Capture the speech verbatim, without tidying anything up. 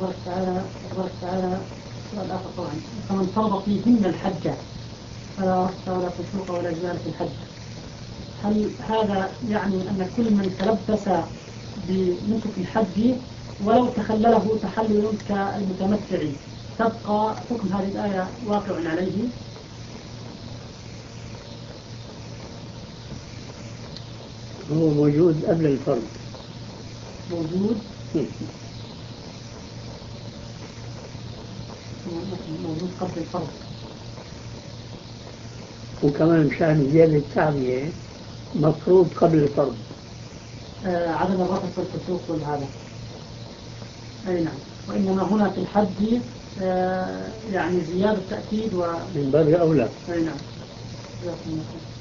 تبارك تعالى تبارك تعالى سؤال آخر طبعا، فمن فرض فيهن الحج فلا رفث ولا فسوق ولا جدال في الحج، هل هذا يعني أن كل من تلبس بنسك الحج ولو تخلله تحلل كالمتمتع تبقى حكم هذه الآية واقع عليه؟ هو موجود قبل الفرض. موجود موجود قبل الفرض. وكمان مشان زيادة التعبية مفروض قبل الفرض. آه عدم الرفث والفسوق والهذا. أي نعم. وإنما هنا في الحج آه يعني زيادة تأكيد و من باب أولى. أي نعم.